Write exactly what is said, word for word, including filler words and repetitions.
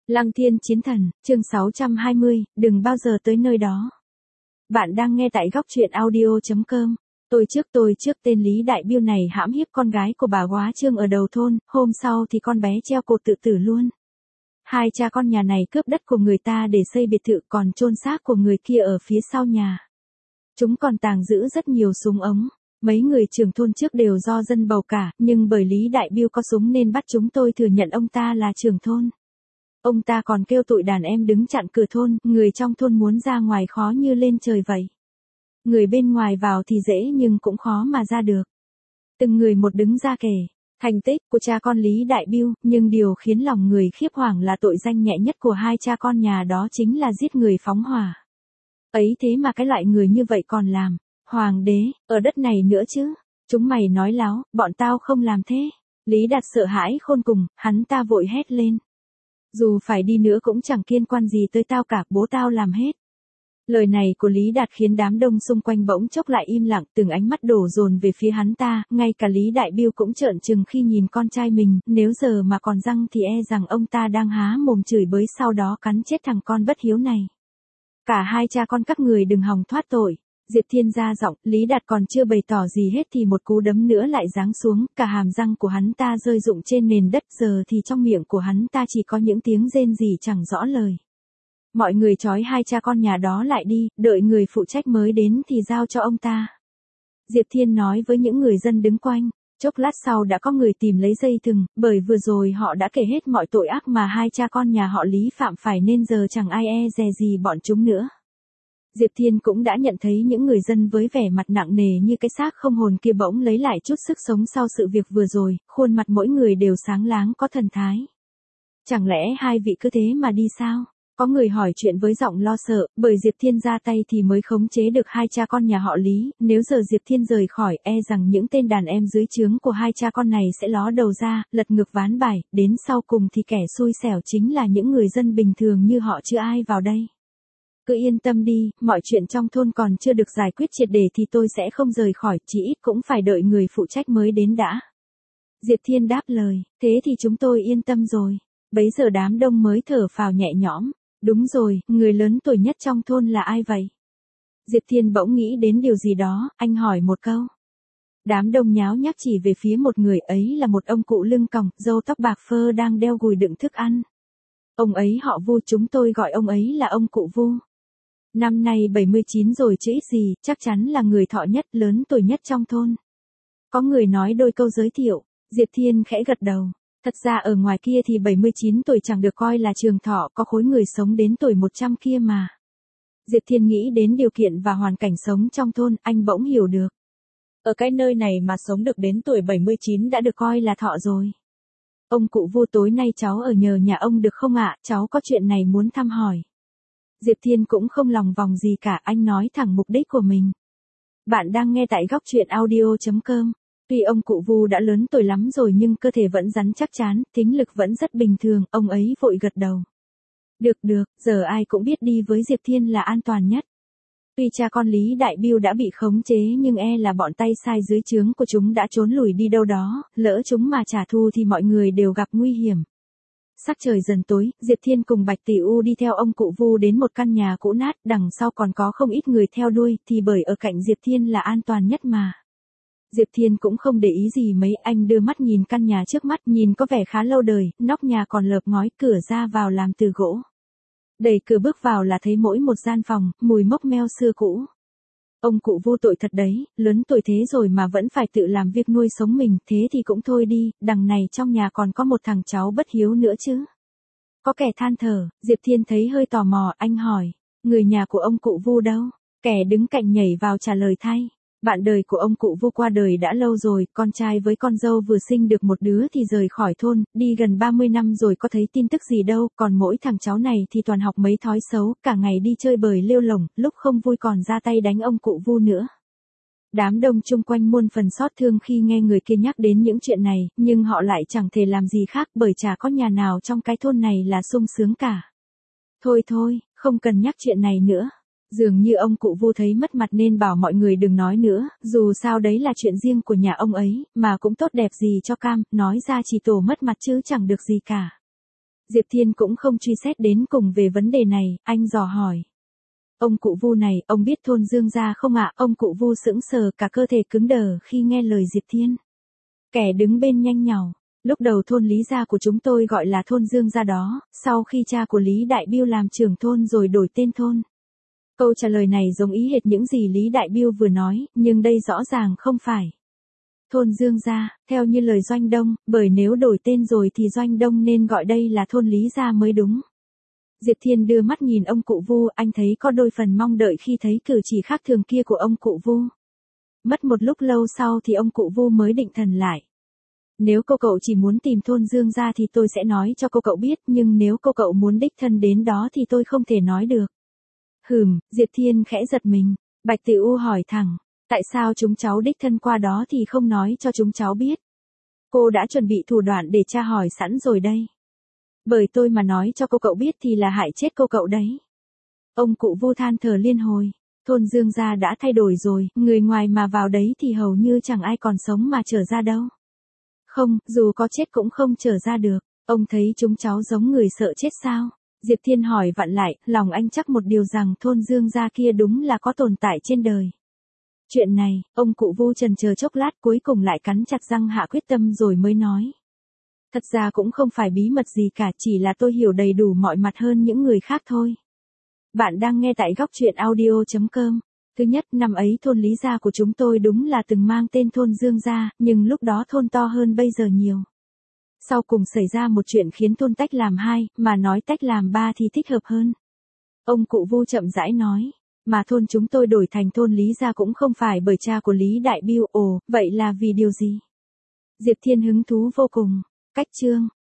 Lăng Thiên Chiến Thần, chương sáu trăm hai mươi, đừng bao giờ tới nơi đó. Bạn đang nghe tại góc truyện audio chấm com. Tôi trước tôi trước tên Lý Đại Biêu này hãm hiếp con gái của bà Góa Trương ở đầu thôn, hôm sau thì con bé treo cổ tự tử luôn. Hai cha con nhà này cướp đất của người ta để xây biệt thự còn chôn xác của người kia ở phía sau nhà. Chúng còn tàng giữ rất nhiều súng ống. Mấy người trưởng thôn trước đều do dân bầu cả, nhưng bởi Lý Đại Biêu có súng nên bắt chúng tôi thừa nhận ông ta là trưởng thôn. Ông ta còn kêu tụi đàn em đứng chặn cửa thôn, người trong thôn muốn ra ngoài khó như lên trời vậy. Người bên ngoài vào thì dễ nhưng cũng khó mà ra được. Từng người một đứng ra kể, thành tích của cha con Lý Đại Biêu, nhưng điều khiến lòng người khiếp hoàng là tội danh nhẹ nhất của hai cha con nhà đó chính là giết người phóng hỏa. Ấy thế mà cái loại người như vậy còn làm, hoàng đế, ở đất này nữa chứ. Chúng mày nói láo, bọn tao không làm thế. Lý Đạt sợ hãi khôn cùng, hắn ta vội hét lên. Dù phải đi nữa cũng chẳng liên quan gì tới tao cả, bố tao làm hết. Lời này của Lý Đạt khiến đám đông xung quanh bỗng chốc lại im lặng, từng ánh mắt đổ dồn về phía hắn ta, ngay cả Lý Đại Biêu cũng trợn trừng khi nhìn con trai mình, nếu giờ mà còn răng thì e rằng ông ta đang há mồm chửi bới sau đó cắn chết thằng con bất hiếu này. Cả hai cha con các người đừng hòng thoát tội. Diệp Thiên ra giọng, Lý Đạt còn chưa bày tỏ gì hết thì một cú đấm nữa lại giáng xuống, cả hàm răng của hắn ta rơi rụng trên nền đất, giờ thì trong miệng của hắn ta chỉ có những tiếng rên rỉ chẳng rõ lời. Mọi người trói hai cha con nhà đó lại đi, đợi người phụ trách mới đến thì giao cho ông ta. Diệp Thiên nói với những người dân đứng quanh. Chốc lát sau đã có người tìm lấy dây thừng, bởi vừa rồi họ đã kể hết mọi tội ác mà hai cha con nhà họ Lý phạm phải nên giờ chẳng ai e dè gì bọn chúng nữa. Diệp Thiên cũng đã nhận thấy những người dân với vẻ mặt nặng nề như cái xác không hồn kia bỗng lấy lại chút sức sống sau sự việc vừa rồi, khuôn mặt mỗi người đều sáng láng có thần thái. Chẳng lẽ hai vị cứ thế mà đi sao? Có người hỏi chuyện với giọng lo sợ, bởi Diệp Thiên ra tay thì mới khống chế được hai cha con nhà họ Lý, nếu giờ Diệp Thiên rời khỏi e rằng những tên đàn em dưới trướng của hai cha con này sẽ ló đầu ra, lật ngược ván bài, đến sau cùng thì kẻ xui xẻo chính là những người dân bình thường như họ chưa ai vào đây. Cứ yên tâm đi, mọi chuyện trong thôn còn chưa được giải quyết triệt để thì tôi sẽ không rời khỏi, chỉ ít cũng phải đợi người phụ trách mới đến đã. Diệp Thiên đáp lời, thế thì chúng tôi yên tâm rồi. Bấy giờ đám đông mới thở phào nhẹ nhõm. Đúng rồi, người lớn tuổi nhất trong thôn là ai vậy? Diệp Thiên bỗng nghĩ đến điều gì đó, anh hỏi một câu. Đám đông nháo nhác chỉ về phía một người, ấy là một ông cụ lưng còng, râu tóc bạc phơ đang đeo gùi đựng thức ăn. Ông ấy họ Vu, chúng tôi gọi ông ấy là ông cụ Vu. Năm nay bảy mươi chín rồi chứ ít gì, chắc chắn là người thọ nhất, lớn tuổi nhất trong thôn. Có người nói đôi câu giới thiệu, Diệp Thiên khẽ gật đầu. Thật ra ở ngoài kia thì bảy mươi chín tuổi chẳng được coi là trường thọ, có khối người sống đến tuổi một trăm kia mà. Diệp Thiên nghĩ đến điều kiện và hoàn cảnh sống trong thôn, anh bỗng hiểu được. Ở cái nơi này mà sống được đến tuổi bảy mươi chín đã được coi là thọ rồi. Ông cụ Vu, tối nay cháu ở nhờ nhà ông được không ạ, cháu có chuyện này muốn thăm hỏi. Diệp Thiên cũng không lòng vòng gì cả, anh nói thẳng mục đích của mình. Bạn đang nghe tại góc truyện audio chấm com. Tuy ông cụ Vu đã lớn tuổi lắm rồi nhưng cơ thể vẫn rắn chắc chắn, tính lực vẫn rất bình thường, ông ấy vội gật đầu. Được được, giờ ai cũng biết đi với Diệp Thiên là an toàn nhất. Tuy cha con Lý Đại Biêu đã bị khống chế nhưng e là bọn tay sai dưới trướng của chúng đã trốn lùi đi đâu đó, lỡ chúng mà trả thù thì mọi người đều gặp nguy hiểm. Sắc trời dần tối, Diệp Thiên cùng Bạch Tỷ U đi theo ông cụ Vu đến một căn nhà cũ nát, đằng sau còn có không ít người theo đuôi, thì bởi ở cạnh Diệp Thiên là an toàn nhất mà. Diệp Thiên cũng không để ý gì mấy, anh đưa mắt nhìn căn nhà trước mắt, nhìn có vẻ khá lâu đời, nóc nhà còn lợp ngói, cửa ra vào làm từ gỗ. Đẩy cửa bước vào là thấy mỗi một gian phòng, mùi mốc meo xưa cũ. Ông cụ Vu tội thật đấy, lớn tuổi thế rồi mà vẫn phải tự làm việc nuôi sống mình, thế thì cũng thôi đi, đằng này trong nhà còn có một thằng cháu bất hiếu nữa chứ. Có kẻ than thở, Diệp Thiên thấy hơi tò mò, anh hỏi, người nhà của ông cụ Vu đâu? Kẻ đứng cạnh nhảy vào trả lời thay. Bạn đời của ông cụ Vu qua đời đã lâu rồi, con trai với con dâu vừa sinh được một đứa thì rời khỏi thôn, đi gần ba mươi năm rồi có thấy tin tức gì đâu, còn mỗi thằng cháu này thì toàn học mấy thói xấu, cả ngày đi chơi bời lêu lổng, lúc không vui còn ra tay đánh ông cụ Vu nữa. Đám đông chung quanh muôn phần xót thương khi nghe người kia nhắc đến những chuyện này, nhưng họ lại chẳng thể làm gì khác bởi chả có nhà nào trong cái thôn này là sung sướng cả. Thôi thôi, không cần nhắc chuyện này nữa. Dường như ông cụ Vu thấy mất mặt nên bảo mọi người đừng nói nữa, dù sao đấy là chuyện riêng của nhà ông ấy, mà cũng tốt đẹp gì cho cam, nói ra chỉ tổ mất mặt chứ chẳng được gì cả. Diệp Thiên cũng không truy xét đến cùng về vấn đề này, anh dò hỏi. Ông cụ Vu này, ông biết thôn Dương gia không ạ? Ông cụ Vu sững sờ, cả cơ thể cứng đờ khi nghe lời Diệp Thiên. Kẻ đứng bên nhanh nhảu. Lúc đầu thôn Lý gia của chúng tôi gọi là thôn Dương gia đó, sau khi cha của Lý Đại Biêu làm trưởng thôn rồi đổi tên thôn. Câu trả lời này giống ý hệt những gì Lý Đại Biêu vừa nói, nhưng đây rõ ràng không phải. Thôn Dương gia, theo như lời Doanh Đông, bởi nếu đổi tên rồi thì Doanh Đông nên gọi đây là thôn Lý gia mới đúng. Diệp Thiên đưa mắt nhìn ông cụ Vu, anh thấy có đôi phần mong đợi khi thấy cử chỉ khác thường kia của ông cụ Vu. Mất một lúc lâu sau thì ông cụ Vu mới định thần lại. Nếu cô cậu chỉ muốn tìm thôn Dương gia thì tôi sẽ nói cho cô cậu biết, nhưng nếu cô cậu muốn đích thân đến đó thì tôi không thể nói được. Hừm, Diệp Thiên khẽ giật mình. Bạch Tử U hỏi thẳng, tại sao chúng cháu đích thân qua đó thì không nói cho chúng cháu biết? Cô đã chuẩn bị thủ đoạn để tra hỏi sẵn rồi đây. Bởi tôi mà nói cho cô cậu biết thì là hại chết cô cậu đấy. Ông cụ Vu than thở liên hồi, thôn Dương gia đã thay đổi rồi, người ngoài mà vào đấy thì hầu như chẳng ai còn sống mà trở ra đâu. Không, dù có chết cũng không trở ra được. Ông thấy chúng cháu giống người sợ chết sao? Diệp Thiên hỏi vặn lại, lòng anh chắc một điều rằng thôn Dương gia kia đúng là có tồn tại trên đời. Chuyện này, ông cụ Vu chần chờ chốc lát cuối cùng lại cắn chặt răng hạ quyết tâm rồi mới nói. Thật ra cũng không phải bí mật gì cả, chỉ là tôi hiểu đầy đủ mọi mặt hơn những người khác thôi. Bạn đang nghe tại góc truyện audio chấm com. Thứ nhất, năm ấy thôn Lý gia của chúng tôi đúng là từng mang tên thôn Dương gia, nhưng lúc đó thôn to hơn bây giờ nhiều. Sau cùng xảy ra một chuyện khiến thôn tách làm hai, mà nói tách làm ba thì thích hợp hơn. Ông cụ Vu chậm rãi nói, mà thôn chúng tôi đổi thành thôn Lý gia cũng không phải bởi cha của Lý Đại Biêu. Ồ, vậy là vì điều gì? Diệp Thiên hứng thú vô cùng. Cách chương.